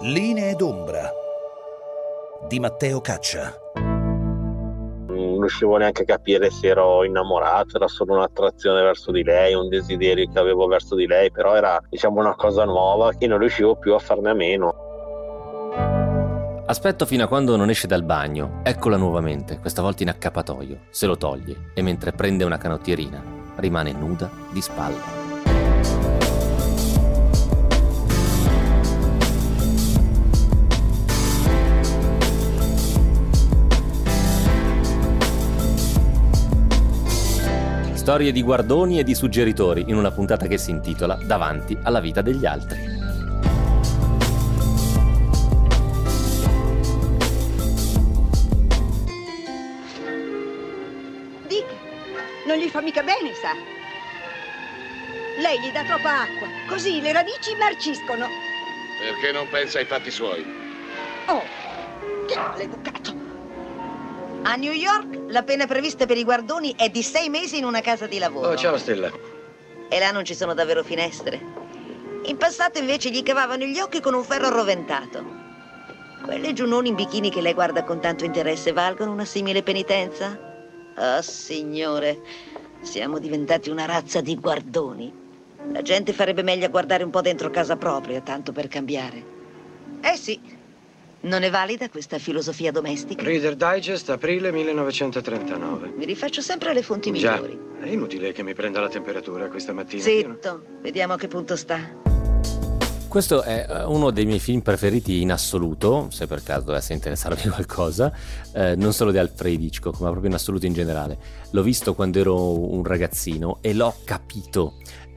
Linee d'ombra di Matteo Caccia. Non riuscivo neanche a capire se ero innamorato, era solo un'attrazione verso di lei, un desiderio che avevo verso di lei, però era, una cosa nuova e non riuscivo più a farne a meno. Aspetto fino a quando non esce dal bagno, eccola nuovamente, questa volta in accappatoio, se lo toglie e mentre prende una canottierina rimane nuda di spalle. Storie di guardoni e di suggeritori in una puntata che si intitola Davanti alla vita degli altri. Dick, non gli fa mica bene, sa. Lei gli dà troppa acqua, così le radici marciscono. Perché non pensa ai fatti suoi? Oh, che maleducato! A New York la pena prevista per i guardoni è di 6 mesi in una casa di lavoro. Oh, ciao Stella. E là non ci sono davvero finestre. In passato invece gli cavavano gli occhi con un ferro arroventato. Quelle giunone in bikini che lei guarda con tanto interesse valgono una simile penitenza? Oh, signore, siamo diventati una razza di guardoni. La gente farebbe meglio a guardare un po' dentro casa propria, tanto per cambiare. Eh sì. Non è valida questa filosofia domestica? Reader Digest, aprile 1939. Mi rifaccio sempre alle fonti migliori. Già, è inutile che mi prenda la temperatura questa mattina. Zitto, vediamo a che punto sta. Questo è uno dei miei film preferiti in assoluto, se per caso dovesse interessarvi qualcosa, non solo di Alfred Hitchcock, ma proprio in assoluto in generale. L'ho visto quando ero un ragazzino e l'ho capito.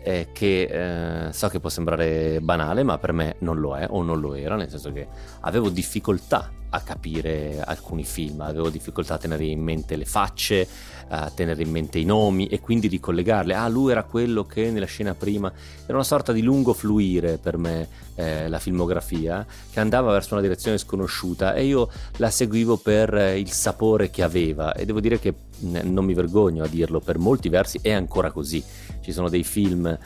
Che so che può sembrare banale, ma per me non lo è o non lo era, nel senso che avevo difficoltà a capire alcuni film, avevo difficoltà a tenere in mente le facce, a tenere in mente i nomi e quindi ricollegarle. Ah, lui era quello che nella scena prima. Era una sorta di lungo fluire per me, la filmografia, che andava verso una direzione sconosciuta e io la seguivo per il sapore che aveva, e devo dire che non mi vergogno a dirlo, per molti versi è ancora così. Ci sono dei film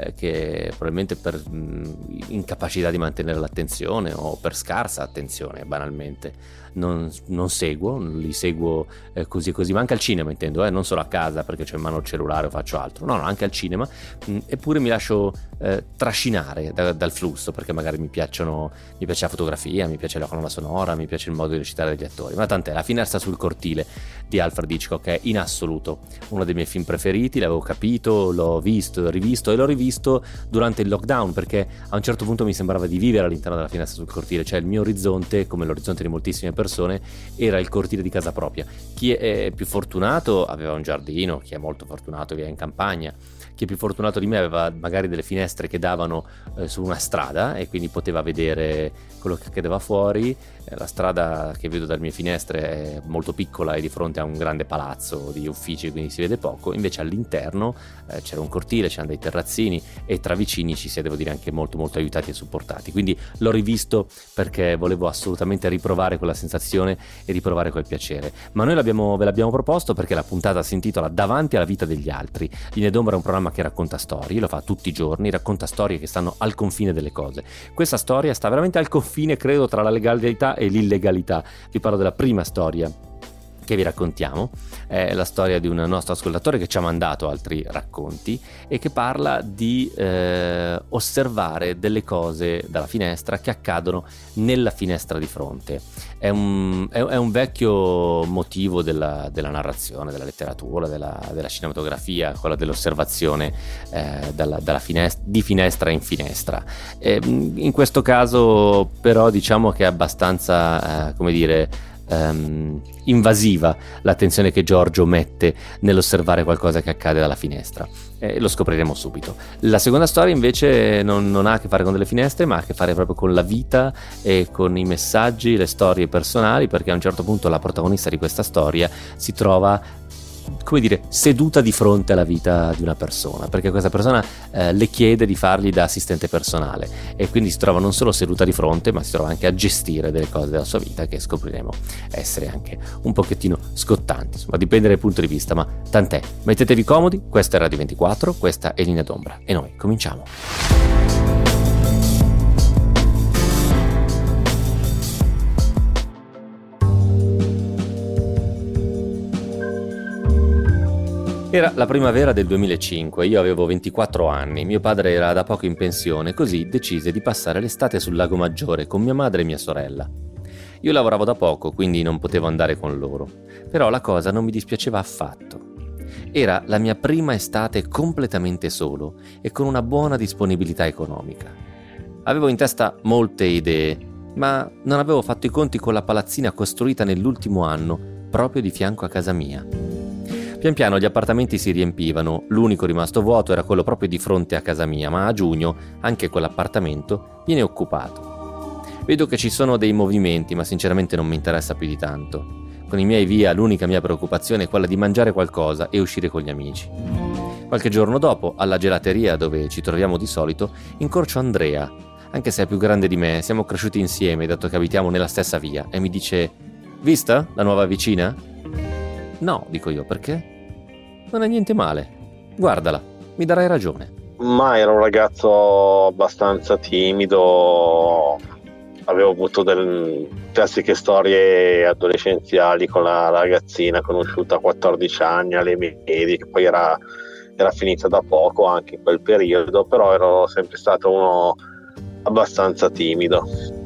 che probabilmente per incapacità di mantenere l'attenzione o per scarsa attenzione banalmente non seguo, non li seguo così e così, ma anche al cinema intendo, non solo a casa perché c'ho in mano il cellulare o faccio altro, no, anche al cinema, eppure mi lascio trascinare dal flusso, perché magari mi piace la fotografia, mi piace la colonna sonora, mi piace il modo di recitare degli attori, ma tant'è. La finestra sul cortile di Alfred Hitchcock è in assoluto uno dei miei film preferiti, l'avevo capito, l'ho visto, rivisto e l'ho rivisto durante il lockdown, perché a un certo punto mi sembrava di vivere all'interno della finestra sul cortile, cioè il mio orizzonte, come l'orizzonte di moltissime persone, era il cortile di casa propria. Chi è più fortunato aveva un giardino, chi è molto fortunato viveva in campagna, chi è più fortunato di me aveva magari delle finestre che davano su una strada e quindi poteva vedere quello che accadeva fuori. La strada che vedo dalle mie finestre è molto piccola e di fronte a un grande palazzo di uffici, quindi si vede poco. Invece all'interno c'era un cortile, c'erano dei terrazzini e tra vicini ci si è, devo dire, anche molto molto aiutati e supportati. Quindi l'ho rivisto perché volevo assolutamente riprovare quella sensazione e riprovare quel piacere. Ma noi ve l'abbiamo proposto perché la puntata si intitola Davanti alla vita degli altri. Linee d'ombra è un programma che racconta storie, lo fa tutti i giorni, racconta storie che stanno al confine delle cose. Questa storia sta veramente al confine, credo, tra la legalità e l'illegalità. Vi parlo della prima storia che vi raccontiamo, è la storia di un nostro ascoltatore che ci ha mandato altri racconti e che parla di osservare delle cose dalla finestra che accadono nella finestra di fronte. È un vecchio motivo della narrazione, della letteratura, della cinematografia, quello dell'osservazione di finestra in finestra. In questo caso però diciamo che è abbastanza invasiva l'attenzione che Giorgio mette nell'osservare qualcosa che accade dalla finestra. Lo scopriremo subito. La seconda storia invece non ha a che fare con delle finestre, ma ha a che fare proprio con la vita e con i messaggi, le storie personali, perché a un certo punto la protagonista di questa storia si trova, come dire, seduta di fronte alla vita di una persona, perché questa persona le chiede di fargli da assistente personale e quindi si trova non solo seduta di fronte, ma si trova anche a gestire delle cose della sua vita che scopriremo essere anche un pochettino scottanti. Insomma, dipende dal punto di vista, ma tant'è. Mettetevi comodi, questa è Radio 24, questa è Linea d'ombra e noi cominciamo. Era la primavera del 2005, io avevo 24 anni, mio padre era da poco in pensione, così decise di passare l'estate sul Lago Maggiore con mia madre e mia sorella. Io lavoravo da poco, quindi non potevo andare con loro, però la cosa non mi dispiaceva affatto. Era la mia prima estate completamente solo e con una buona disponibilità economica. Avevo in testa molte idee, ma non avevo fatto i conti con la palazzina costruita nell'ultimo anno, proprio di fianco a casa mia. Pian piano gli appartamenti si riempivano, l'unico rimasto vuoto era quello proprio di fronte a casa mia, ma a giugno anche quell'appartamento viene occupato. Vedo che ci sono dei movimenti, ma sinceramente non mi interessa più di tanto. Con i miei via l'unica mia preoccupazione è quella di mangiare qualcosa e uscire con gli amici. Qualche giorno dopo, alla gelateria dove ci troviamo di solito, incorcio Andrea. Anche se è più grande di me, siamo cresciuti insieme dato che abitiamo nella stessa via, e mi dice: "Vista la nuova vicina?" "No", dico io, "perché?" "Non è niente male. Guardala, mi darai ragione." Ma ero un ragazzo abbastanza timido, avevo avuto delle classiche storie adolescenziali con la ragazzina conosciuta a 14 anni alle medie, che poi era finita da poco anche in quel periodo, però ero sempre stato uno abbastanza timido.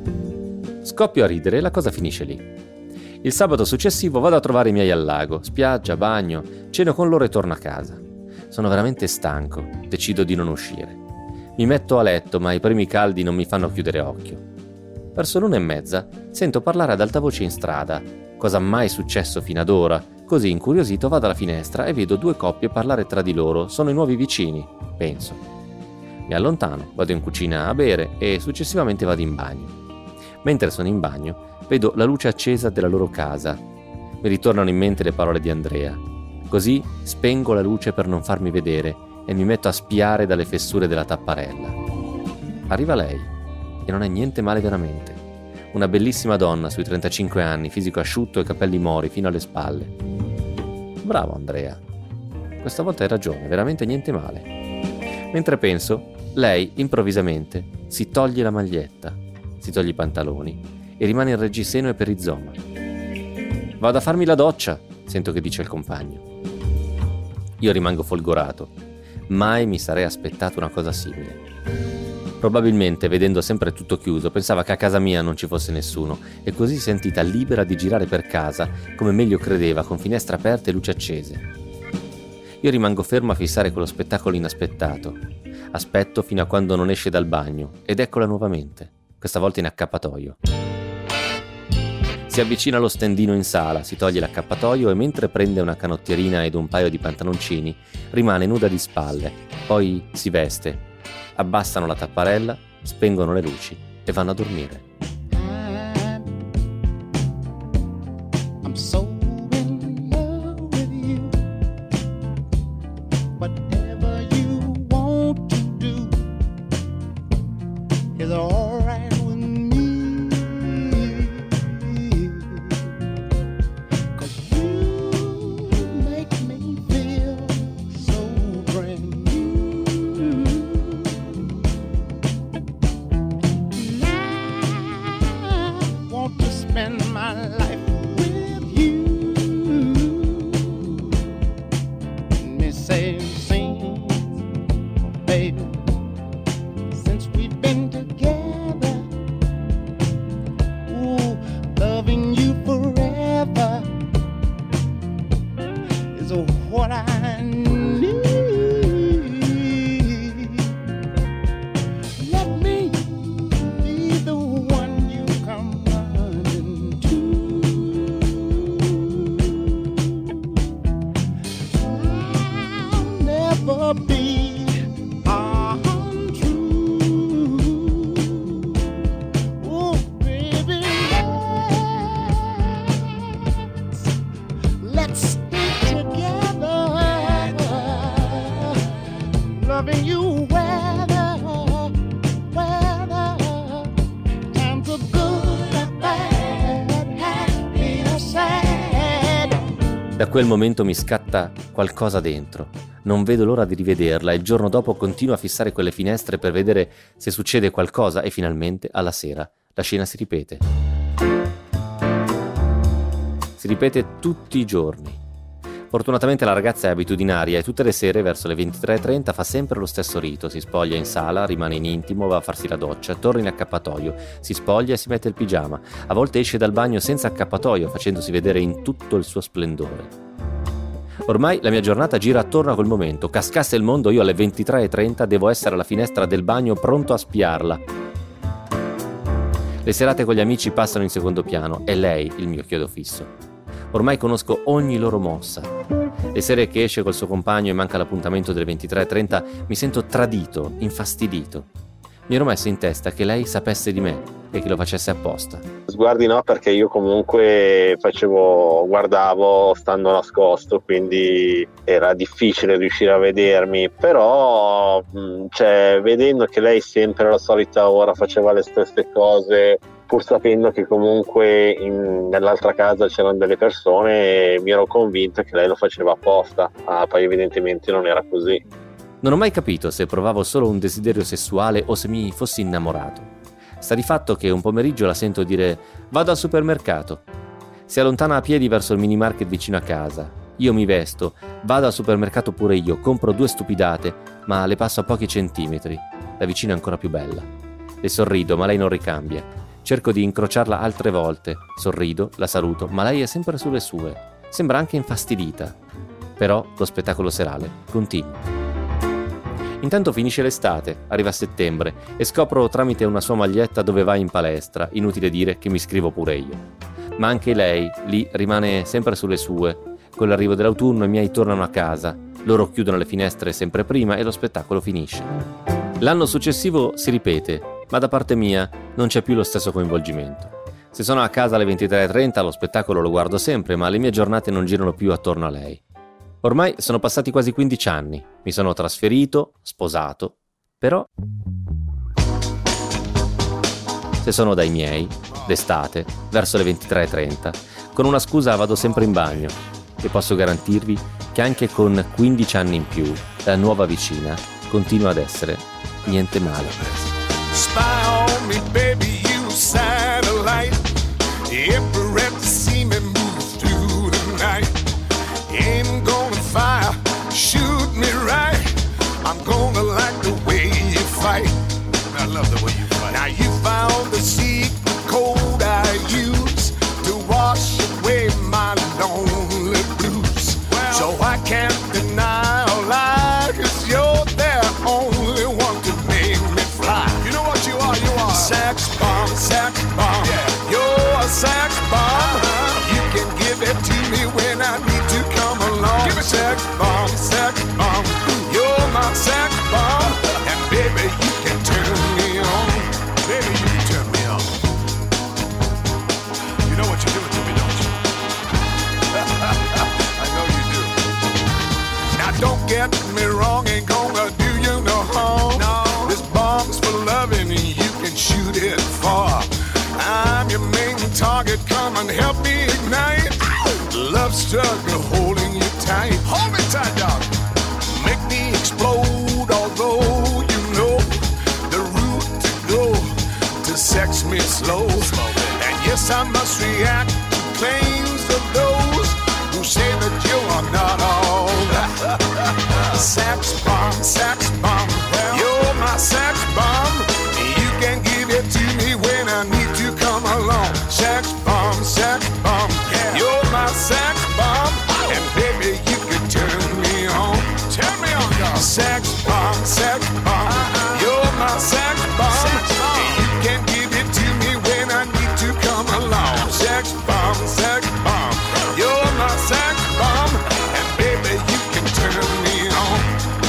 Scoppio a ridere e la cosa finisce lì. Il sabato successivo vado a trovare i miei al lago, spiaggia, bagno, ceno con loro e torno a casa. Sono veramente stanco, decido di non uscire. Mi metto a letto, ma i primi caldi non mi fanno chiudere occhio. Verso l'1:30 sento parlare ad alta voce in strada, cosa mai successo fino ad ora. Così, incuriosito, vado alla finestra e vedo 2 coppie parlare tra di loro. Sono i nuovi vicini, penso. Mi allontano, vado in cucina a bere e successivamente vado in bagno. Mentre sono in bagno, vedo la luce accesa della loro casa. Mi ritornano in mente le parole di Andrea. Così spengo la luce per non farmi vedere e mi metto a spiare dalle fessure della tapparella. Arriva lei, e non è niente male veramente. Una bellissima donna sui 35 anni, fisico asciutto e capelli mori fino alle spalle. Bravo Andrea. Questa volta hai ragione, veramente niente male. Mentre penso, lei improvvisamente si toglie la maglietta, si toglie i pantaloni e rimane in reggiseno e per rizoma. "Vado a farmi la doccia", sento che dice il compagno. Io rimango folgorato. Mai mi sarei aspettato una cosa simile. Probabilmente, vedendo sempre tutto chiuso, pensava che a casa mia non ci fosse nessuno e così sentita libera di girare per casa come meglio credeva, con finestre aperte e luci accese. Io rimango fermo a fissare quello spettacolo inaspettato. Aspetto fino a quando non esce dal bagno ed eccola nuovamente, questa volta in accappatoio. Si avvicina allo stendino in sala, si toglie l'accappatoio e mentre prende una canottierina ed un paio di pantaloncini, rimane nuda di spalle, poi si veste, abbassano la tapparella, spengono le luci e vanno a dormire. Da quel momento mi scatta qualcosa dentro. Non vedo l'ora di rivederla e il giorno dopo continuo a fissare quelle finestre per vedere se succede qualcosa e finalmente, alla sera, la scena si ripete. Si ripete tutti i giorni. Fortunatamente la ragazza è abitudinaria e tutte le sere verso le 23:30 fa sempre lo stesso rito: si spoglia in sala, rimane in intimo, va a farsi la doccia, torna in accappatoio, si spoglia e si mette il pigiama. A volte esce dal bagno senza accappatoio, facendosi vedere in tutto il suo splendore. Ormai la mia giornata gira attorno a quel momento. Cascasse il mondo, io alle 23:30 devo essere alla finestra del bagno pronto a spiarla. Le serate con gli amici passano in secondo piano, è lei il mio chiodo fisso. Ormai conosco ogni loro mossa. Le sere che esce col suo compagno e manca l'appuntamento delle 23:30 mi sento tradito, infastidito. Mi ero messo in testa che lei sapesse di me e che lo facesse apposta. Sguardi no, perché io comunque guardavo stando nascosto, quindi era difficile riuscire a vedermi, però vedendo che lei sempre alla solita ora faceva le stesse cose, pur sapendo che comunque nell'altra casa c'erano delle persone, mi ero convinto che lei lo faceva apposta. Poi evidentemente non era così. Non ho mai capito se provavo solo un desiderio sessuale o se mi fossi innamorato. Sta di fatto che un pomeriggio la sento dire «Vado al supermercato». Si allontana a piedi verso il mini market vicino a casa. Io mi vesto, vado al supermercato pure io, compro 2 stupidate, ma le passo a pochi centimetri. La vicina è ancora più bella. Le sorrido, ma lei non ricambia. Cerco di incrociarla altre volte. Sorrido, la saluto, ma lei è sempre sulle sue. Sembra anche infastidita. Però lo spettacolo serale continua. Intanto finisce l'estate, arriva settembre e scopro tramite una sua maglietta dove va in palestra. Inutile dire che mi iscrivo pure io. Ma anche lei lì rimane sempre sulle sue. Con l'arrivo dell'autunno i miei tornano a casa. Loro chiudono le finestre sempre prima e lo spettacolo finisce. L'anno successivo si ripete, ma da parte mia non c'è più lo stesso coinvolgimento. Se sono a casa alle 23:30 lo spettacolo lo guardo sempre, ma le mie giornate non girano più attorno a lei. Ormai sono passati quasi 15 anni, mi sono trasferito, sposato, però se sono dai miei, d'estate, verso le 23:30, con una scusa vado sempre in bagno e posso garantirvi che anche con 15 anni in più la nuova vicina continua ad essere niente male. Spy on me, baby, you satellite. Every rep to see me move through the night. Aim gonna fire, shoot me right. I'm gonna like the way you fight. I love the way you fight. Now you found the secret code I use to wash away my lonely blues. Well, so I can't deny or lie, 'cause you're the only one to make me fly. You know what you are? You are sex bomb, yeah. You're a sex bomb. You can give it to me when I need to come along. Give it sex bomb, you're my sex bomb. And baby, you can turn me on. Baby, you can turn me on. You know what you're doing to me, don't you? I know you do. Now don't get me wrong, ain't gonna do you no harm. No. This bomb's for loving and you can shoot it far. I'm your main target, come and help me ignite. Love struggle holding you tight. Hold me tight, dog. Make me explode, although you know the route to go to sex me slow. And yes, I must react to claims of those who say that you are not all that. Sex bomb, you're my sex bomb. You can give it to me when I need to come along. Sex bomb, yeah. You're my sex bomb. And baby, you can turn me on. Turn me on, dog. Sex bomb, you're my sex bomb. And you can give it to me when I need to come along. Sex bomb, you're my sex bomb. And baby, you can turn me on.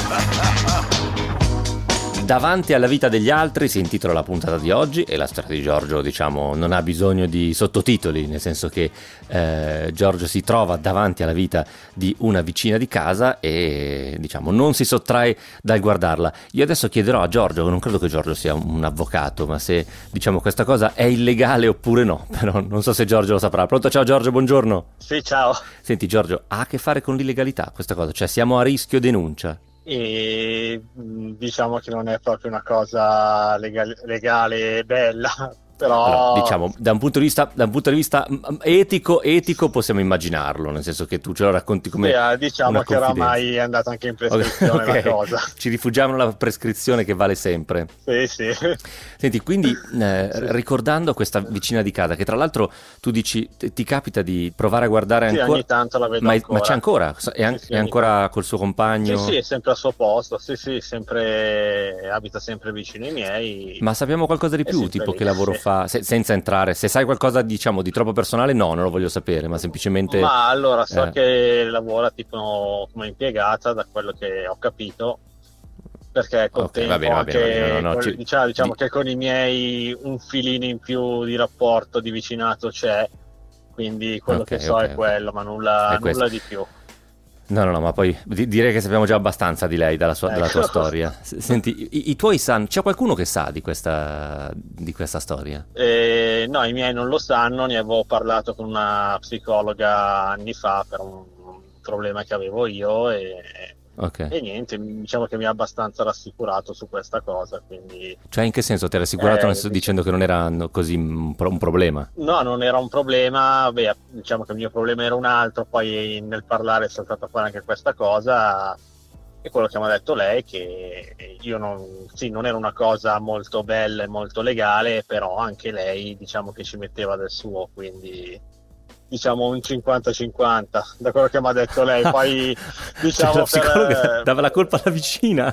Davanti alla vita degli altri si intitola la puntata di oggi, e la storia di Giorgio, diciamo, non ha bisogno di sottotitoli, nel senso che Giorgio si trova davanti alla vita di una vicina di casa e, diciamo, non si sottrae dal guardarla. Io adesso chiederò a Giorgio, non credo che Giorgio sia un avvocato, ma se, diciamo, questa cosa è illegale oppure no, però non so se Giorgio lo saprà. Pronto? Ciao Giorgio, buongiorno. Sì, ciao. Senti Giorgio, ha a che fare con l'illegalità questa cosa? Cioè siamo a rischio denuncia? E diciamo che non è proprio una cosa legale e bella, Però allora, diciamo, da un punto di vista etico possiamo immaginarlo, nel senso che tu ce lo racconti come diciamo una che confidenza. oramai è andata anche in prescrizione Ok. la cosa. Ci rifugiamo nella prescrizione che vale sempre. Sì. Senti, quindi ricordando questa vicina di casa, che tra l'altro tu dici ti capita di provare a guardare Sì, ancora, ogni tanto la vedo ma ancora. c'è ancora? È Sì, ancora col suo compagno? Sì, è sempre al suo posto, sì, sempre abita sempre vicino ai miei. Ma sappiamo qualcosa di più, sempre tipo lì, che lavoro sì. fa, senza entrare, se sai qualcosa diciamo di troppo personale no, non lo voglio sapere, ma semplicemente... Ma allora so che lavora tipo come impiegata, da quello che ho capito, perché col Ok, tempo va bene, anche no, diciamo che con i miei un filino in più di rapporto, di vicinato c'è, quindi quello Ok, che so ok, è quello, ma nulla questo. di più. No, ma poi direi che sappiamo già abbastanza di lei, della tua Ecco. storia. Senti, i tuoi sanno, c'è qualcuno che sa di questa storia? No, i miei non lo sanno, ne avevo parlato con una psicologa anni fa per un problema che avevo io Ok. e niente, diciamo che mi ha abbastanza rassicurato su questa cosa, quindi... Cioè in che senso ti hai rassicurato diciamo- dicendo che non era così un problema? No, non era un problema, diciamo che il mio problema era un altro, poi nel parlare è saltata fuori anche questa cosa e quello che mi ha detto lei che io non era una cosa molto bella e molto legale, però anche lei diciamo che ci metteva del suo, quindi diciamo un 50-50 da quello che mi ha detto lei, poi diciamo Cioè, la psicologa dava la colpa alla vicina.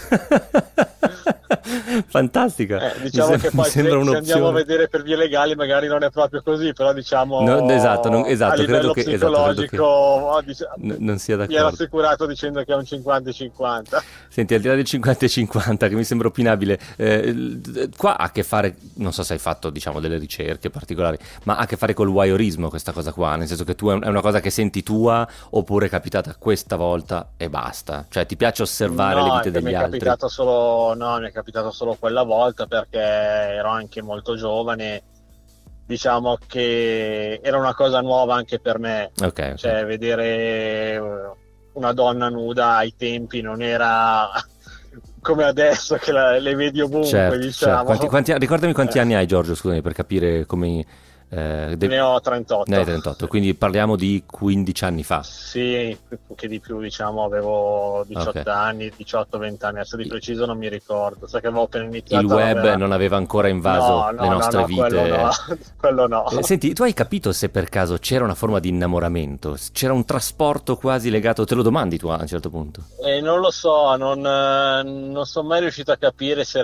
Fantastica. diciamo che poi mi sembra se un'opzione. andiamo a vedere per vie legali magari non è proprio così, però diciamo Esatto, a livello psicologico non sia mi era d'accordo. assicurato dicendo che è un 50-50. Senti, al di là del 50-50 che mi sembra opinabile, qua ha a che fare, non so se hai fatto diciamo delle ricerche particolari, ma ha a che fare col voyeurismo questa cosa qua, nel senso che tu è una cosa che senti tua oppure è capitata questa volta e basta, cioè ti piace osservare le vite degli altri? Mi è capitato solo quella volta perché ero anche molto giovane, diciamo che era una cosa nuova anche per me, Ok. cioè vedere una donna nuda ai tempi non era come adesso che le vedi ovunque, Certo, diciamo. Ricordami quanti anni hai, Giorgio, scusami, per capire come... Ne ho 38. Ne hai 38, quindi parliamo di 15 anni fa. Sì, che di più, diciamo, avevo 18 Ok. anni, 18-20 anni, adesso di preciso non mi ricordo, so che avevo appena iniziato. Il web non aveva ancora invaso le nostre vite. Quello no. Senti, tu hai capito se per caso c'era una forma di innamoramento? C'era un trasporto quasi legato? Te lo domandi tu a un certo punto? Non lo so, non sono mai riuscito a capire se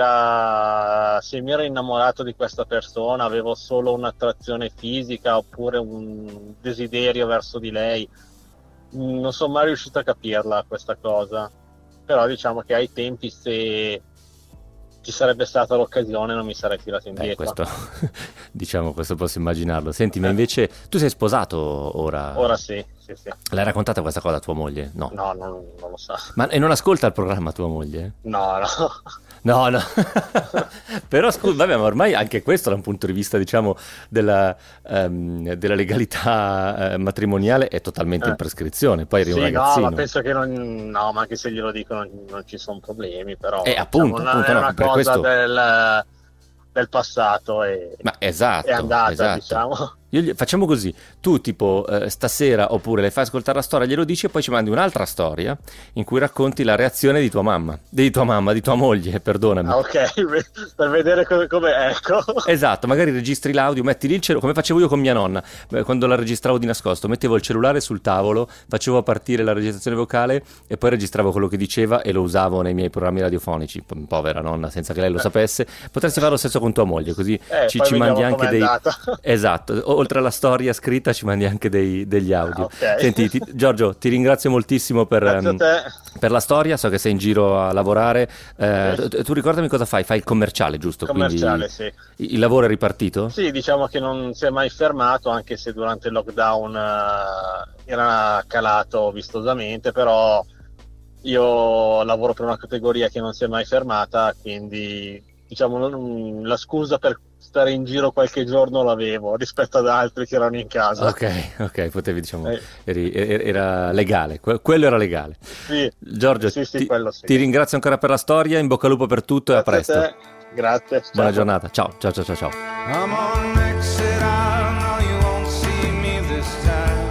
mi ero innamorato di questa persona, avevo solo un'attrazione fisica oppure un desiderio verso di lei. Non sono mai riuscito a capirla questa cosa, però diciamo che ai tempi se ci sarebbe stata l'occasione non mi sarei tirato indietro. Questo posso immaginarlo. Senti, ma invece tu sei sposato ora? Ora sì. L'hai raccontata questa cosa a tua moglie? No. No, non lo so. E non ascolta il programma tua moglie? No. No. Però scusa, vabbè, ma ormai anche questo da un punto di vista, diciamo, della legalità matrimoniale è totalmente in prescrizione. Poi arriva un ragazzino. No, ma penso che ma anche se glielo dico non ci sono problemi, però appunto, non è una per cosa questo... del passato Ma esatto, è andata, esatto. diciamo. Facciamo così, tu tipo stasera oppure le fai ascoltare la storia, glielo dici e poi ci mandi un'altra storia in cui racconti la reazione di tua moglie, perdonami. Ok, per vedere come ecco. Esatto, magari registri l'audio, metti lì il cellulare, come facevo io con mia nonna, quando la registravo di nascosto, mettevo il cellulare sul tavolo, facevo partire la registrazione vocale e poi registravo quello che diceva e lo usavo nei miei programmi radiofonici. Povera nonna, senza che lei lo sapesse. Potresti fare lo stesso con tua moglie, così ci mandi anche dei... Esatto, oltre alla storia scritta ci mandi anche degli audio. Okay. Senti, Giorgio, ti ringrazio moltissimo per la storia, so che sei in giro a lavorare. Tu ricordami cosa fai? Fai il commerciale, giusto? Commerciale, quindi sì. Il lavoro è ripartito? Sì, diciamo che non si è mai fermato, anche se durante il lockdown era calato vistosamente, però io lavoro per una categoria che non si è mai fermata, quindi diciamo la scusa per stare in giro qualche giorno l'avevo rispetto ad altri che erano in casa. Ok, potevi, diciamo, era legale, quello era legale. Sì, Giorgio, quello sì. Ti ringrazio ancora per la storia, in bocca al lupo per tutto. Grazie e a presto. Grazie. Buona giornata. Ciao. I'm on exit, I know you won't see me this time.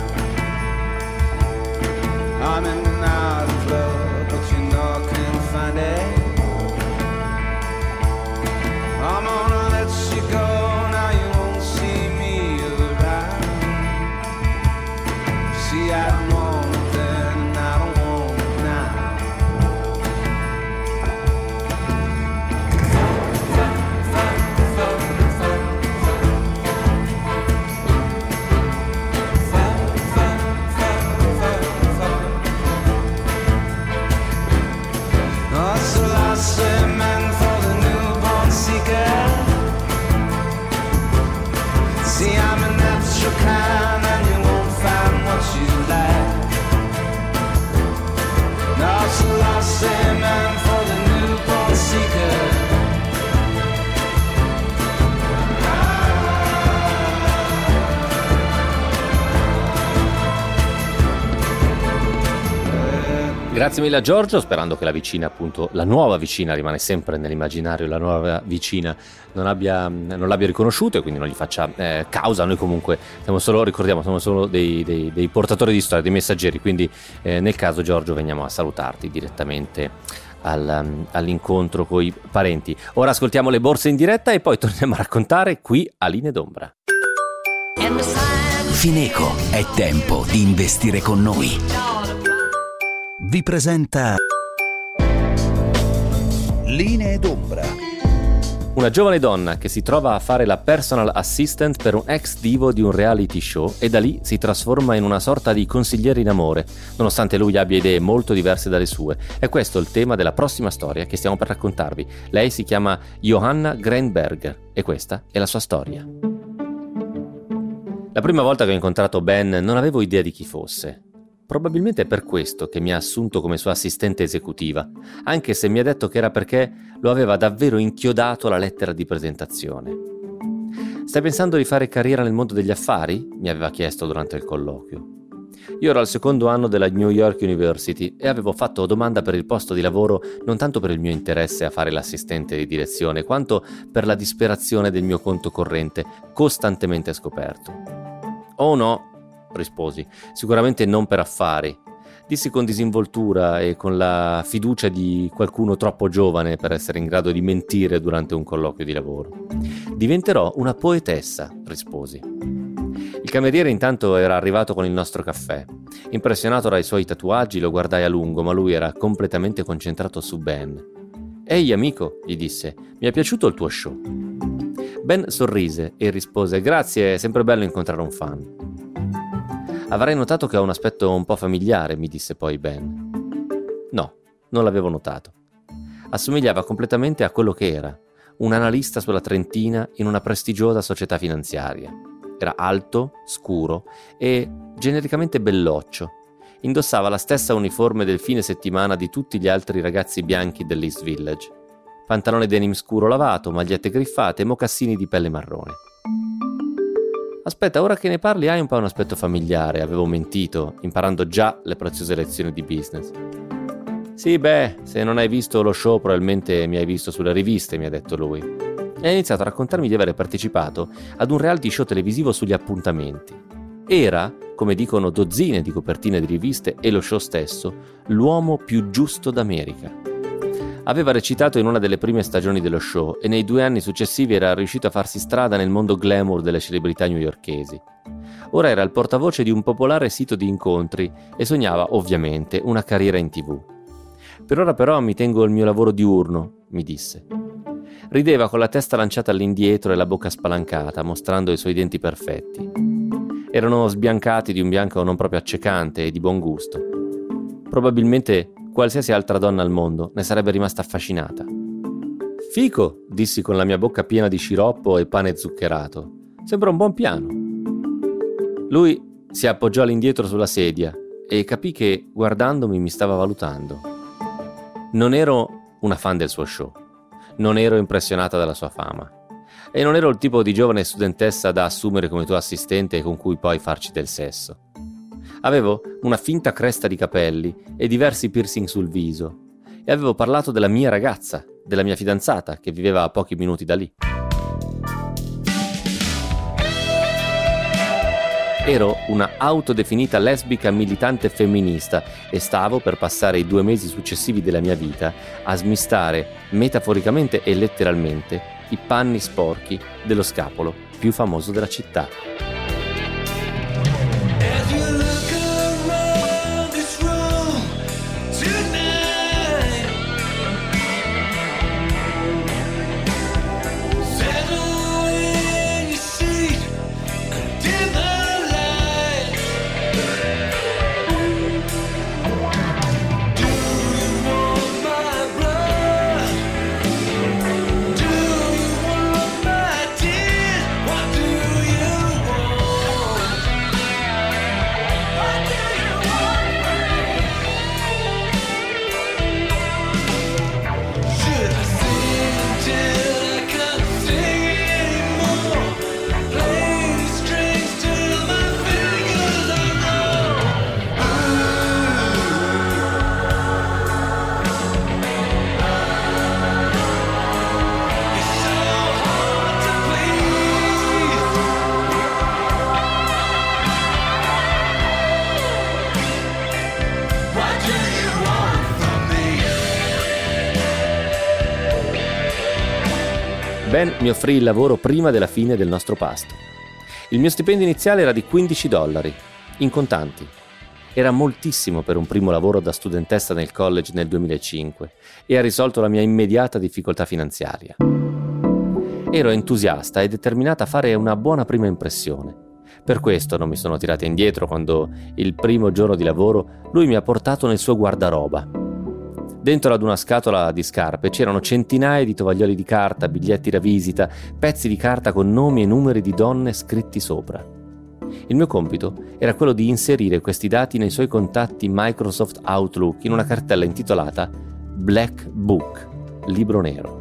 I'm in and out of love, but you know I can't find it. I'm gonna let you go, now you won't see me around. See, I don't want it then, and I don't want it now. See, I'm a natural kind and you won't find what you like. No, so I say, man, for the newborn seeker. Grazie mille a Giorgio, sperando che la vicina, appunto, la nuova vicina, rimane sempre nell'immaginario, la nuova vicina non l'abbia riconosciuto e quindi non gli faccia causa. Noi comunque siamo solo dei portatori di storia, dei messaggeri, quindi nel caso Giorgio veniamo a salutarti direttamente all'incontro coi parenti. Ora ascoltiamo le borse in diretta e poi torniamo a raccontare qui a Linee d'Ombra. Fineco, è tempo di investire con noi. Vi presenta Linee d'Ombra. Una giovane donna che si trova a fare la personal assistant per un ex divo di un reality show e da lì si trasforma in una sorta di consigliere in amore, nonostante lui abbia idee molto diverse dalle sue. E questo è il tema della prossima storia che stiamo per raccontarvi. Lei si chiama Johanna Greinberger e questa è la sua storia. La prima volta che ho incontrato Ben non avevo idea di chi fosse. Probabilmente è per questo che mi ha assunto come sua assistente esecutiva, anche se mi ha detto che era perché lo aveva davvero inchiodato alla lettera di presentazione. Stai pensando di fare carriera nel mondo degli affari? Mi aveva chiesto durante il colloquio. Io ero al secondo anno della New York University e avevo fatto domanda per il posto di lavoro non tanto per il mio interesse a fare l'assistente di direzione, quanto per la disperazione del mio conto corrente, costantemente scoperto. Oh no, risposi, sicuramente non per affari. Dissi con disinvoltura e con la fiducia di qualcuno troppo giovane per essere in grado di mentire durante un colloquio di lavoro. Diventerò una poetessa, risposi. Il cameriere intanto era arrivato con il nostro caffè. Impressionato dai suoi tatuaggi lo guardai a lungo, ma lui era completamente concentrato su Ben. Ehi amico, gli disse, mi è piaciuto il tuo show. Ben sorrise e rispose, grazie, è sempre bello incontrare un fan. Avrai notato che ho un aspetto un po' familiare, mi disse poi Ben. No, non l'avevo notato. Assomigliava completamente a quello che era, un analista sulla Trentina in una prestigiosa società finanziaria. Era alto, scuro e genericamente belloccio. Indossava la stessa uniforme del fine settimana di tutti gli altri ragazzi bianchi dell'East Village. Pantalone denim scuro lavato, magliette griffate e mocassini di pelle marrone. Aspetta, ora che ne parli hai un po' un aspetto familiare, avevo mentito, imparando già le preziose lezioni di business. Sì, beh, se non hai visto lo show probabilmente mi hai visto sulle riviste, mi ha detto lui. E ha iniziato a raccontarmi di aver partecipato ad un reality show televisivo sugli appuntamenti. Era, come dicono dozzine di copertine di riviste e lo show stesso, l'uomo più giusto d'America. Aveva recitato in una delle prime stagioni dello show e nei 2 anni successivi era riuscito a farsi strada nel mondo glamour delle celebrità newyorkesi. Ora era il portavoce di un popolare sito di incontri e sognava, ovviamente, una carriera in TV. Per ora però mi tengo il mio lavoro diurno, mi disse. Rideva con la testa lanciata all'indietro e la bocca spalancata, mostrando i suoi denti perfetti. Erano sbiancati di un bianco non proprio accecante e di buon gusto. Probabilmente qualsiasi altra donna al mondo ne sarebbe rimasta affascinata. Fico, dissi con la mia bocca piena di sciroppo e pane zuccherato. Sembra un buon piano. Lui si appoggiò all'indietro sulla sedia e capì che, guardandomi, mi stava valutando. Non ero una fan del suo show. Non ero impressionata dalla sua fama. E non ero il tipo di giovane studentessa da assumere come tua assistente e con cui poi farci del sesso. Avevo una finta cresta di capelli e diversi piercing sul viso e avevo parlato della mia ragazza della mia fidanzata, che viveva a pochi minuti da lì. Ero una autodefinita lesbica militante femminista e stavo per passare i 2 mesi successivi della mia vita a smistare, metaforicamente e letteralmente, i panni sporchi dello scapolo più famoso della città. Ben mi offrì il lavoro prima della fine del nostro pasto. Il mio stipendio iniziale era di $15, in contanti. Era moltissimo per un primo lavoro da studentessa nel college nel 2005 e ha risolto la mia immediata difficoltà finanziaria. Ero entusiasta e determinata a fare una buona prima impressione. Per questo non mi sono tirata indietro quando, il primo giorno di lavoro, lui mi ha portato nel suo guardaroba. Dentro ad una scatola di scarpe c'erano centinaia di tovaglioli di carta, biglietti da visita, pezzi di carta con nomi e numeri di donne scritti sopra. Il mio compito era quello di inserire questi dati nei suoi contatti Microsoft Outlook in una cartella intitolata Black Book, libro nero.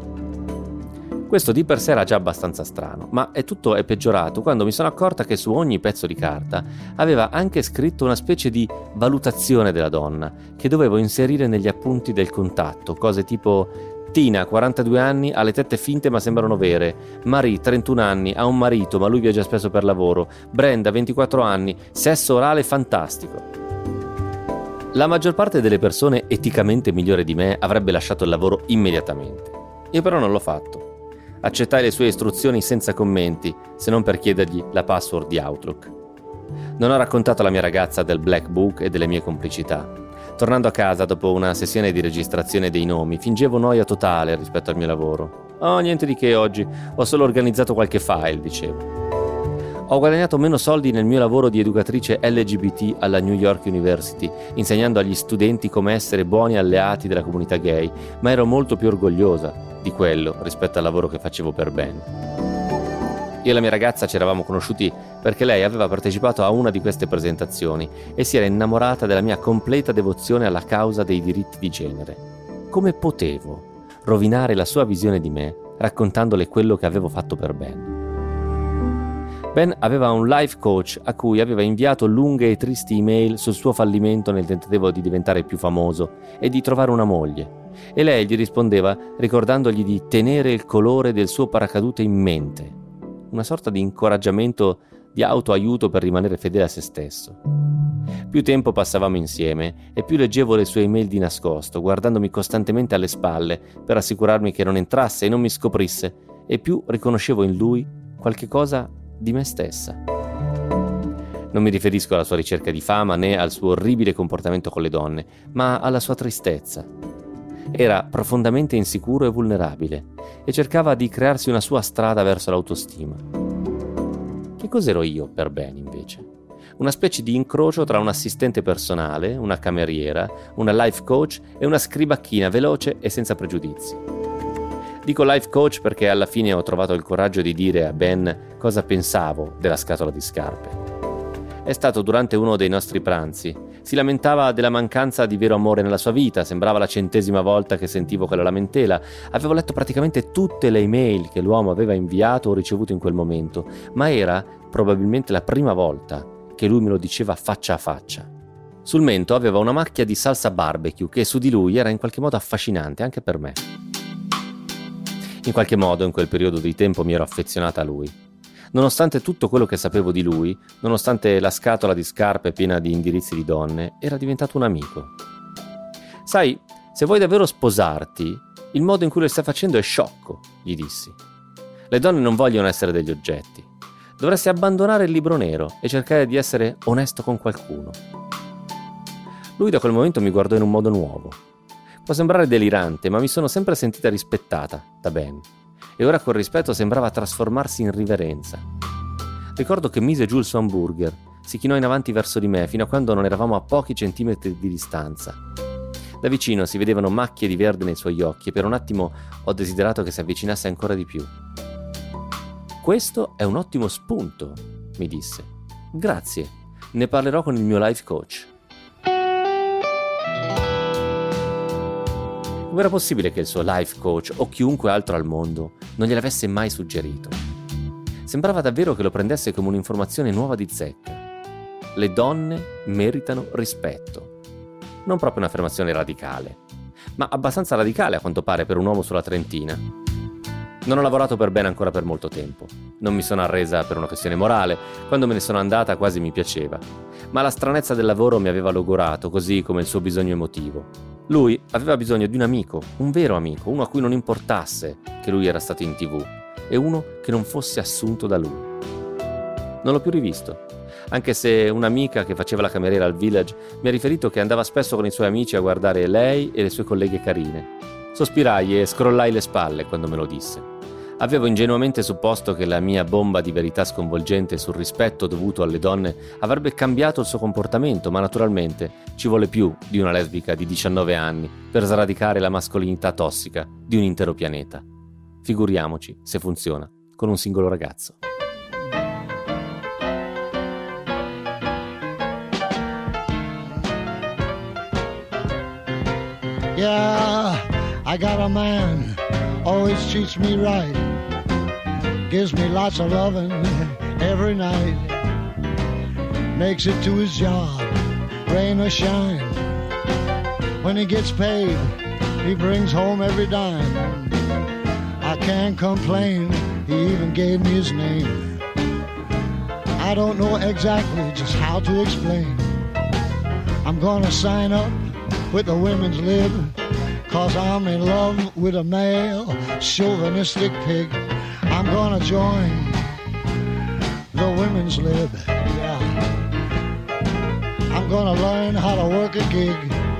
Questo di per sé era già abbastanza strano, ma tutto è peggiorato quando mi sono accorta che su ogni pezzo di carta aveva anche scritto una specie di valutazione della donna che dovevo inserire negli appunti del contatto, cose tipo: Tina, 42 anni, ha le tette finte ma sembrano vere. Marie, 31 anni, ha un marito ma lui viaggia spesso per lavoro. Brenda, 24 anni, sesso orale fantastico. La maggior parte delle persone eticamente migliori di me avrebbe lasciato il lavoro immediatamente. Io però non l'ho fatto. Accettai le sue istruzioni senza commenti, se non per chiedergli la password di Outlook. Non ho raccontato alla mia ragazza del Black Book e delle mie complicità. Tornando a casa dopo una sessione di registrazione dei nomi, fingevo noia totale rispetto al mio lavoro. Oh, niente di che oggi, ho solo organizzato qualche file, dicevo. Ho guadagnato meno soldi nel mio lavoro di educatrice LGBT alla New York University, insegnando agli studenti come essere buoni alleati della comunità gay, ma ero molto più orgogliosa di quello rispetto al lavoro che facevo per Ben. Io e la mia ragazza ci eravamo conosciuti perché lei aveva partecipato a una di queste presentazioni e si era innamorata della mia completa devozione alla causa dei diritti di genere. Come potevo rovinare la sua visione di me raccontandole quello che avevo fatto per Ben? Ben aveva un life coach a cui aveva inviato lunghe e tristi email sul suo fallimento nel tentativo di diventare più famoso e di trovare una moglie, e lei gli rispondeva ricordandogli di tenere il colore del suo paracadute in mente, una sorta di incoraggiamento di autoaiuto per rimanere fedele a se stesso. Più tempo passavamo insieme e più leggevo le sue email di nascosto, guardandomi costantemente alle spalle per assicurarmi che non entrasse e non mi scoprisse, e più riconoscevo in lui qualche cosa di me stessa. Non mi riferisco alla sua ricerca di fama né al suo orribile comportamento con le donne, ma alla sua tristezza. Era profondamente insicuro e vulnerabile e cercava di crearsi una sua strada verso l'autostima. Che cos'ero io per Ben, invece? Una specie di incrocio tra un assistente personale, una cameriera, una life coach e una scribacchina veloce e senza pregiudizi. Dico life coach perché alla fine ho trovato il coraggio di dire a Ben cosa pensavo della scatola di scarpe. È stato durante uno dei nostri pranzi. Si lamentava della mancanza di vero amore nella sua vita, sembrava la 100ª volta che sentivo quella lamentela. Avevo letto praticamente tutte le email che l'uomo aveva inviato o ricevuto in quel momento, ma era probabilmente la prima volta che lui me lo diceva faccia a faccia. Sul mento aveva una macchia di salsa barbecue che su di lui era in qualche modo affascinante anche per me. In qualche modo, in quel periodo di tempo mi ero affezionata a lui. Nonostante tutto quello che sapevo di lui, nonostante la scatola di scarpe piena di indirizzi di donne, era diventato un amico. Sai, se vuoi davvero sposarti, il modo in cui lo stai facendo è sciocco, gli dissi. Le donne non vogliono essere degli oggetti. Dovresti abbandonare il libro nero e cercare di essere onesto con qualcuno. Lui da quel momento mi guardò in un modo nuovo. Può sembrare delirante, ma mi sono sempre sentita rispettata da Ben. E ora quel rispetto sembrava trasformarsi in riverenza. Ricordo che mise giù il suo hamburger, si chinò in avanti verso di me fino a quando non eravamo a pochi centimetri di distanza. Da vicino si vedevano macchie di verde nei suoi occhi e per un attimo ho desiderato che si avvicinasse ancora di più. «Questo è un ottimo spunto», mi disse. «Grazie, ne parlerò con il mio life coach». Com'era possibile che il suo life coach o chiunque altro al mondo non gliel'avesse mai suggerito? Sembrava davvero che lo prendesse come un'informazione nuova di zecca. Le donne meritano rispetto. Non proprio un'affermazione radicale, ma abbastanza radicale a quanto pare per un uomo sulla trentina. Non ho lavorato per Ben ancora per molto tempo. Non mi sono arresa per una questione morale. Quando me ne sono andata quasi mi piaceva. Ma la stranezza del lavoro mi aveva logorato, così come il suo bisogno emotivo. Lui aveva bisogno di un amico, un vero amico, uno a cui non importasse che lui era stato in TV e uno che non fosse assunto da lui. Non l'ho più rivisto, anche se un'amica che faceva la cameriera al Village mi ha riferito che andava spesso con i suoi amici a guardare lei e le sue colleghe carine. Sospirai e scrollai le spalle quando me lo disse. Avevo ingenuamente supposto che la mia bomba di verità sconvolgente sul rispetto dovuto alle donne avrebbe cambiato il suo comportamento, ma naturalmente ci vuole più di una lesbica di 19 anni per sradicare la mascolinità tossica di un intero pianeta. Figuriamoci se funziona con un singolo ragazzo. Yeah, I got a man, always treats me right. Gives me lots of loving every night. Makes it to his job, rain or shine. When he gets paid, he brings home every dime. I can't complain, he even gave me his name. I don't know exactly just how to explain. I'm gonna sign up with the women's lib, 'cause I'm in love with a male chauvinistic pig. I'm gonna join the women's lib, yeah. I'm gonna learn how to work a gig.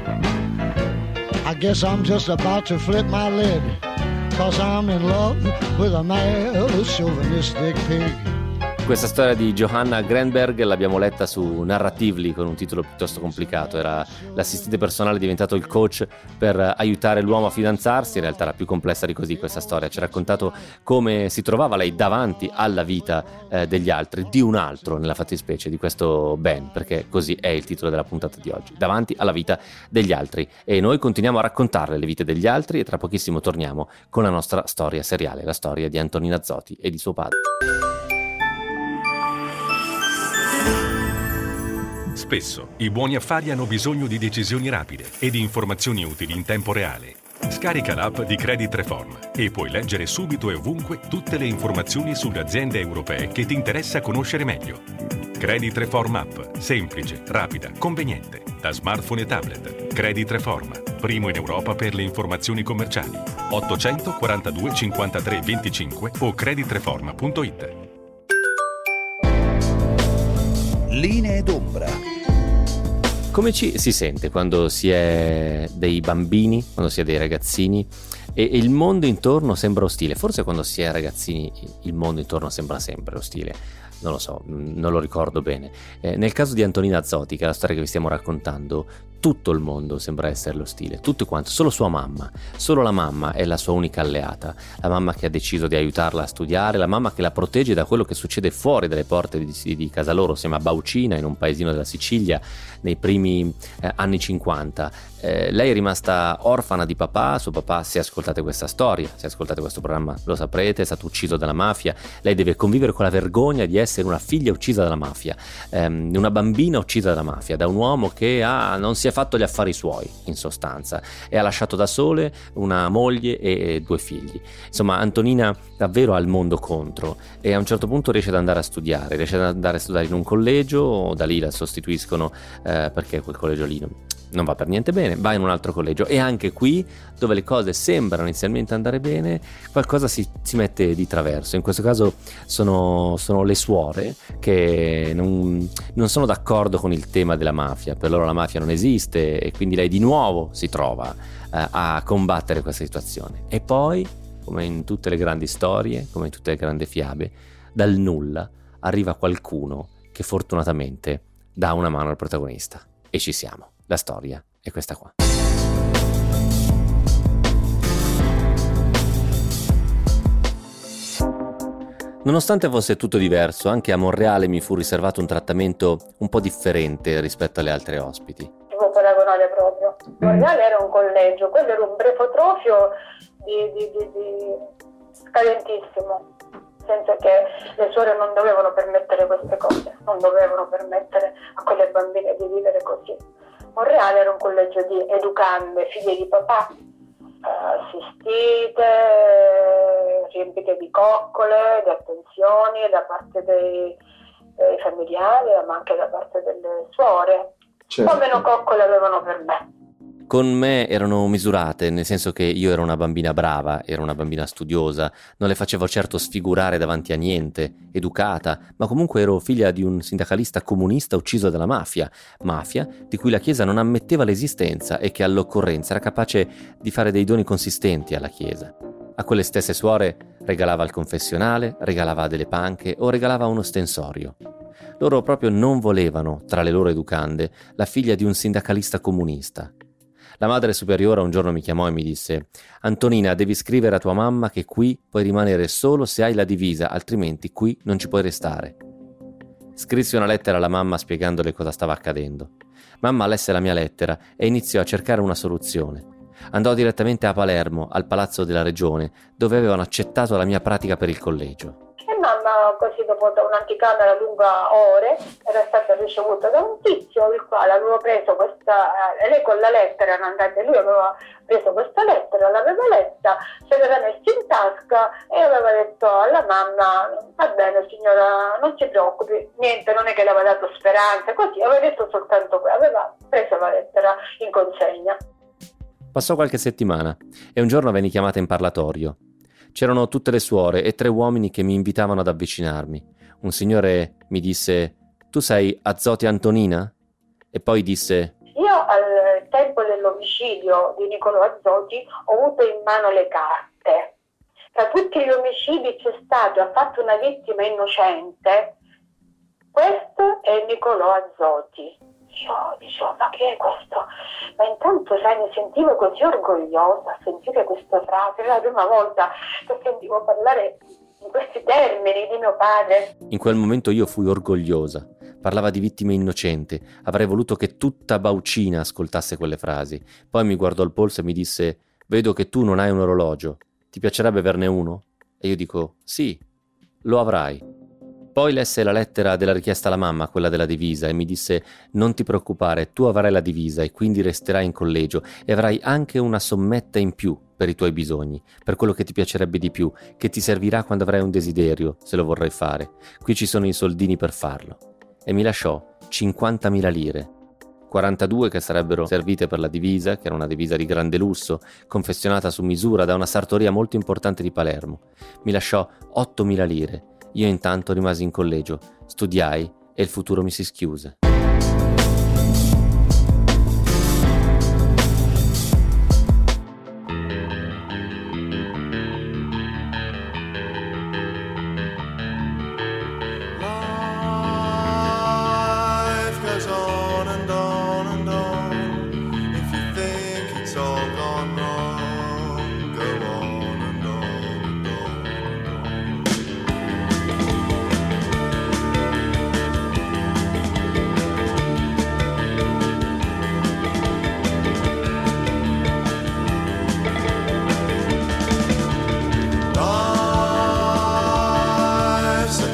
I guess I'm just about to flip my lid, 'cause I'm in love with a male chauvinistic pig. Questa storia di Johanna Greenberg l'abbiamo letta su Narratively con un titolo piuttosto complicato. Era l'assistente personale diventato il coach per aiutare l'uomo a fidanzarsi. In realtà era più complessa di così questa storia. Ci ha raccontato come si trovava lei davanti alla vita degli altri, di un altro nella fattispecie, di questo Ben, perché così è il titolo della puntata di oggi, davanti alla vita degli altri. E noi continuiamo a raccontarle le vite degli altri e tra pochissimo torniamo con la nostra storia seriale, la storia di Antonina Zotti e di suo padre. Spesso i buoni affari hanno bisogno di decisioni rapide e di informazioni utili in tempo reale. Scarica l'app di Credit Reform e puoi leggere subito e ovunque tutte le informazioni sulle aziende europee che ti interessa conoscere meglio. Credit Reform App, semplice, rapida, conveniente, da smartphone e tablet. Credit Reform, primo in Europa per le informazioni commerciali. 842 53 25 o creditreform.it. Linee d'ombra. Come ci si sente quando si è dei bambini, quando si è dei ragazzini e il mondo intorno sembra ostile? Forse quando si è ragazzini il mondo intorno sembra sempre ostile. Non lo so, non lo ricordo bene. Nel caso di Antonina Zotti, che è la storia che vi stiamo raccontando, tutto il mondo sembra esserle ostile, tutto quanto, solo sua mamma. Solo la mamma è la sua unica alleata, la mamma che ha deciso di aiutarla a studiare, la mamma che la protegge da quello che succede fuori dalle porte di casa loro. Siamo a Baucina, in un paesino della Sicilia, nei primi anni 50. Lei è rimasta orfana di papà, suo papà si è ascoltate questa storia, se ascoltate questo programma lo saprete, è stato ucciso dalla mafia, lei deve convivere con la vergogna di essere una figlia uccisa dalla mafia, una bambina uccisa dalla mafia, da un uomo che non si è fatto gli affari suoi, in sostanza, e ha lasciato da sole una moglie e 2 figli. Insomma, Antonina davvero ha il mondo contro e a un certo punto riesce ad andare a studiare in un collegio, da lì la sostituiscono perché quel collegio lì non va per niente bene, va in un altro collegio, e anche qui, dove le cose sembrano inizialmente andare bene, qualcosa si mette di traverso. In questo caso sono le suore che non sono d'accordo con il tema della mafia. Per loro la mafia non esiste e quindi lei di nuovo si trova a combattere questa situazione. E poi, come in tutte le grandi storie, come in tutte le grandi fiabe, dal nulla arriva qualcuno che fortunatamente dà una mano al protagonista. E ci siamo. La storia è questa qua. Nonostante fosse tutto diverso, anche a Monreale mi fu riservato un trattamento un po' differente rispetto alle altre ospiti. Devo paragonare proprio. Monreale era un collegio, quello era un brefotrofio scadentissimo. Nel senso che le suore non dovevano permettere queste cose, non dovevano permettere a quelle bambine di vivere così. Monreale era un collegio di educande, figlie di papà, assistite, riempite di coccole, di attenzioni da parte dei familiari, ma anche da parte delle suore. Certo. Un po' meno coccole avevano per me. Con me erano misurate, nel senso che io ero una bambina brava, ero una bambina studiosa, non le facevo certo sfigurare davanti a niente, educata, ma comunque ero figlia di un sindacalista comunista ucciso dalla mafia di cui la Chiesa non ammetteva l'esistenza e che all'occorrenza era capace di fare dei doni consistenti alla Chiesa. A quelle stesse suore regalava il confessionale, regalava delle panche o regalava uno stensorio. Loro proprio non volevano, tra le loro educande, la figlia di un sindacalista comunista. La madre superiora un giorno mi chiamò e mi disse: Antonina, devi scrivere a tua mamma che qui puoi rimanere solo se hai la divisa, altrimenti qui non ci puoi restare. Scrissi una lettera alla mamma spiegandole cosa stava accadendo. Mamma lesse la mia lettera e iniziò a cercare una soluzione. Andò direttamente a Palermo, al Palazzo della Regione, dove avevano accettato la mia pratica per il collegio. E mamma, così dopo un'anticamera lunga ore, era stata ricevuta da un tizio, il quale aveva preso questa, lei con la lettera era andata, lui aveva preso questa lettera, l'aveva letta, se l'aveva messa in tasca e aveva detto alla mamma: va bene signora, non si preoccupi, niente, non è che le aveva dato speranze, così, aveva detto soltanto quello, aveva preso la lettera in consegna. Passò qualche settimana e un giorno venni chiamata in parlatorio. C'erano tutte le suore e 3 uomini che mi invitavano ad avvicinarmi. Un signore mi disse: tu sei Azzotti Antonina? E poi disse: io al tempo dell'omicidio di Nicolò Azzotti ho avuto in mano le carte. Tra tutti gli omicidi c'è stato, ha fatto una vittima innocente. Questo è Nicolò Azzotti. Io dicevo: ma che è questo? Ma intanto, sai, mi sentivo così orgogliosa a sentire questa frase. Era la prima volta che sentivo parlare in questi termini di mio padre. In quel momento io fui orgogliosa. Parlava di vittime innocenti. Avrei voluto che tutta Baucina ascoltasse quelle frasi. Poi mi guardò al polso e mi disse: vedo che tu non hai un orologio. Ti piacerebbe averne uno? E io dico: sì, lo avrai. Poi lesse la lettera della richiesta alla mamma, quella della divisa, e mi disse: non ti preoccupare, tu avrai la divisa e quindi resterai in collegio e avrai anche una sommetta in più per i tuoi bisogni, per quello che ti piacerebbe di più, che ti servirà quando avrai un desiderio, se lo vorrai fare. Qui ci sono i soldini per farlo. E mi lasciò 50.000 lire. 42 che sarebbero servite per la divisa, che era una divisa di grande lusso, confezionata su misura da una sartoria molto importante di Palermo. Mi lasciò 8.000 lire. Io intanto rimasi in collegio, studiai e il futuro mi si schiuse.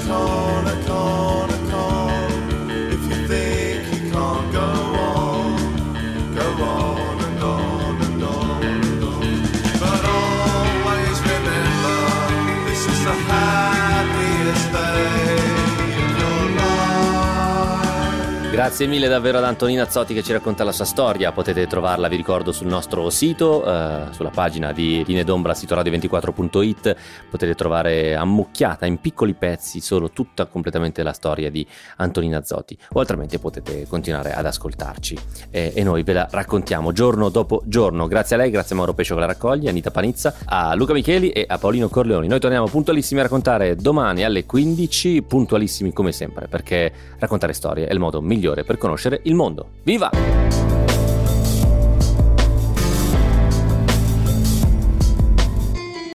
Grazie mille davvero ad Antonina Azzotti che ci racconta la sua storia. Potete trovarla, vi ricordo, sul nostro sito, sulla pagina di Linee d'Ombra, sito radio24.it. Potete trovare ammucchiata in piccoli pezzi solo tutta completamente la storia di Antonina Azzotti, o altrimenti potete continuare ad ascoltarci e noi ve la raccontiamo giorno dopo giorno. Grazie a lei, grazie a Mauro Pescio che la raccoglie, a Anita Panizza, a Luca Micheli e a Paolino Corleoni. Noi torniamo puntualissimi a raccontare domani alle 15, puntualissimi come sempre, perché raccontare storie è il modo migliore per conoscere il mondo. Viva!